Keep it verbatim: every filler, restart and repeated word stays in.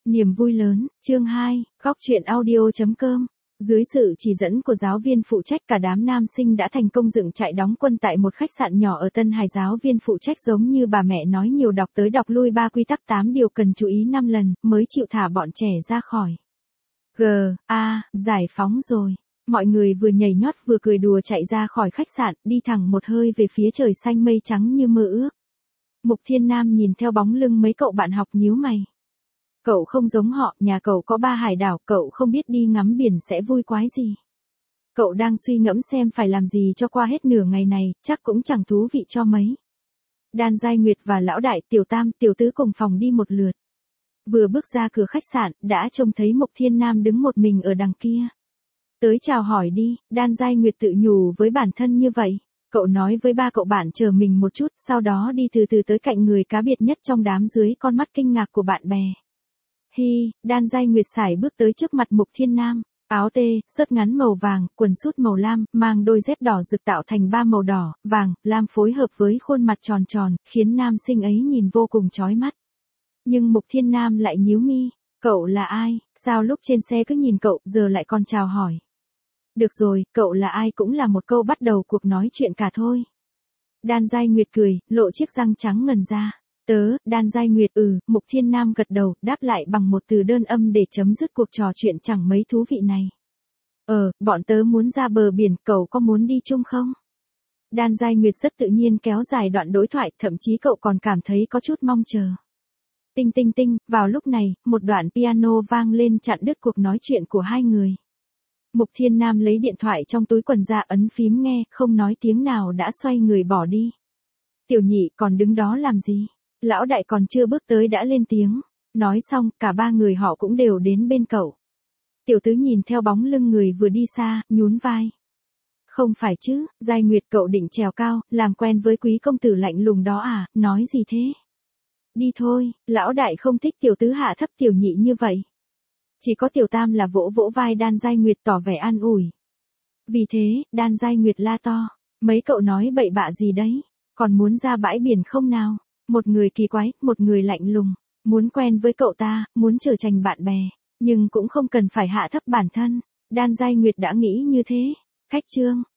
Niềm vui lớn, chương hai, góc truyện audio.com. Dưới sự chỉ dẫn của giáo viên phụ trách, cả đám nam sinh đã thành công dựng trại đóng quân tại một khách sạn nhỏ ở Tân Hải. Giáo viên phụ trách giống như bà mẹ nói nhiều đọc tới đọc lui ba quy tắc tám điều cần chú ý năm lần, mới chịu thả bọn trẻ ra khỏi. G, A, giải phóng rồi. Mọi người vừa nhảy nhót vừa cười đùa chạy ra khỏi khách sạn, đi thẳng một hơi về phía trời xanh mây trắng như mơ ước. Mục Thiên Nam nhìn theo bóng lưng mấy cậu bạn học nhíu mày. Cậu không giống họ, nhà cậu có ba hải đảo, cậu không biết đi ngắm biển sẽ vui quái gì. Cậu đang suy ngẫm xem phải làm gì cho qua hết nửa ngày này, chắc cũng chẳng thú vị cho mấy. Đan Giai Nguyệt và lão đại, tiểu tam, tiểu tứ cùng phòng đi một lượt. Vừa bước ra cửa khách sạn, đã trông thấy Mục Thiên Nam đứng một mình ở đằng kia. Tới chào hỏi đi, Đan Giai Nguyệt tự nhủ với bản thân như vậy. Cậu nói với ba cậu bạn chờ mình một chút, sau đó đi từ từ tới cạnh người cá biệt nhất trong đám dưới con mắt kinh ngạc của bạn bè. Hi, Đan Giai Nguyệt sải bước tới trước mặt Mục Thiên Nam, áo tê, sớt ngắn màu vàng, quần sút màu lam, mang đôi dép đỏ rực tạo thành ba màu đỏ, vàng, lam phối hợp với khuôn mặt tròn tròn, khiến nam sinh ấy nhìn vô cùng chói mắt. Nhưng Mục Thiên Nam lại nhíu mi, cậu là ai, sao lúc trên xe cứ nhìn cậu, giờ lại còn chào hỏi. Được rồi, cậu là ai cũng là một câu bắt đầu cuộc nói chuyện cả thôi. Đan Giai Nguyệt cười, lộ chiếc răng trắng ngần ra. Tớ, Đan Giai Nguyệt, ừ, Mục Thiên Nam gật đầu, đáp lại bằng một từ đơn âm để chấm dứt cuộc trò chuyện chẳng mấy thú vị này. Ờ, bọn tớ muốn ra bờ biển, cậu có muốn đi chung không? Đan Giai Nguyệt rất tự nhiên kéo dài đoạn đối thoại, thậm chí cậu còn cảm thấy có chút mong chờ. Tinh tinh tinh, vào lúc này, một đoạn piano vang lên chặn đứt cuộc nói chuyện của hai người. Mục Thiên Nam lấy điện thoại trong túi quần ra ấn phím nghe, không nói tiếng nào đã xoay người bỏ đi. Tiểu nhị còn đứng đó làm gì? Lão đại còn chưa bước tới đã lên tiếng. Nói xong, cả ba người họ cũng đều đến bên cậu. Tiểu tứ nhìn theo bóng lưng người vừa đi xa, nhún vai. Không phải chứ, Giai Nguyệt, cậu định trèo cao, làm quen với quý công tử lạnh lùng đó à, nói gì thế? Đi thôi, lão đại không thích tiểu tứ hạ thấp tiểu nhị như vậy. Chỉ có tiểu tam là vỗ vỗ vai Đan Giai Nguyệt tỏ vẻ an ủi. Vì thế, Đan Giai Nguyệt la to. Mấy cậu nói bậy bạ gì đấy? Còn muốn ra bãi biển không nào? Một người kỳ quái, một người lạnh lùng. Muốn quen với cậu ta, muốn trở thành bạn bè. Nhưng cũng không cần phải hạ thấp bản thân. Đan Giai Nguyệt đã nghĩ như thế. Khách trương,